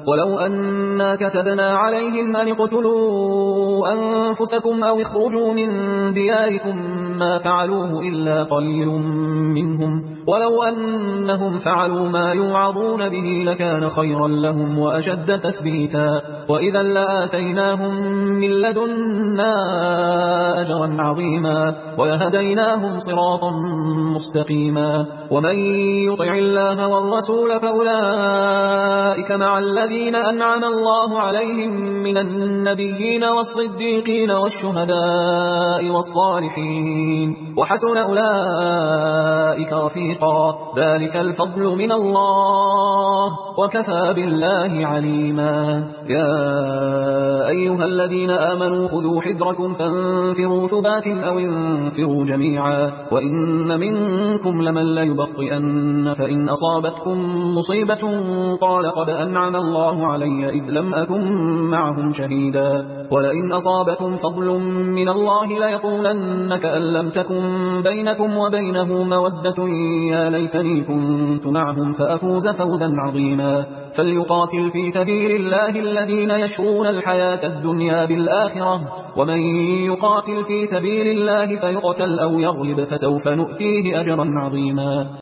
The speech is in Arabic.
ولو أنا كتبنا عليهم أن اقتلوا أنفسكم أو اخرجوا من دياركم ما فعلوه إلا قليل منهم، ولو أنهم فعلوا ما يوعظون به لكان خيرا لهم وأشد تثبيتا، وإذا لآتيناهم من لدنا أجرا عظيما ولهديناهم صراطا مستقيما. ومن يطع الله والرسول فأولئك مع الذين أنعم الله عليهم من النبيين والصديقين والشهداء والصالحين، وحسن أولئك رفيقا، ذلك الفضل من الله وكفى بالله عليما. يا أيها الذين آمنوا خذوا حذركم فانفروا ثبات أو انفروا جميعا، وإن منكم لمن ليبطئن فإن أصابتكم مصيبة قال قد أنعم الله علي إذ لم أكن معهم شهيدا، ولئن أصابكم فضل من الله ليقولن كأن لم تكن بينكم وبينه مودة يا ليتني كنت معهم فأفوز فوزا عظيما. فليقاتل في سبيل الله الذين يشرون الحياة الدنيا بالآخرة، ومن يقاتل في سبيل الله فيقتل أو يغلب فسوف نؤتيه أجرا عظيما.